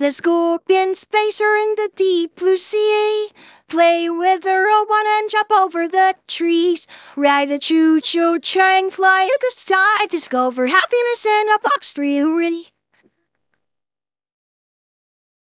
Let's go up in space or in the deep blue sea. Play with the robot and jump over the trees. Ride a choo-choo train, fly in the sky. Discover happiness in a box for you. Ready?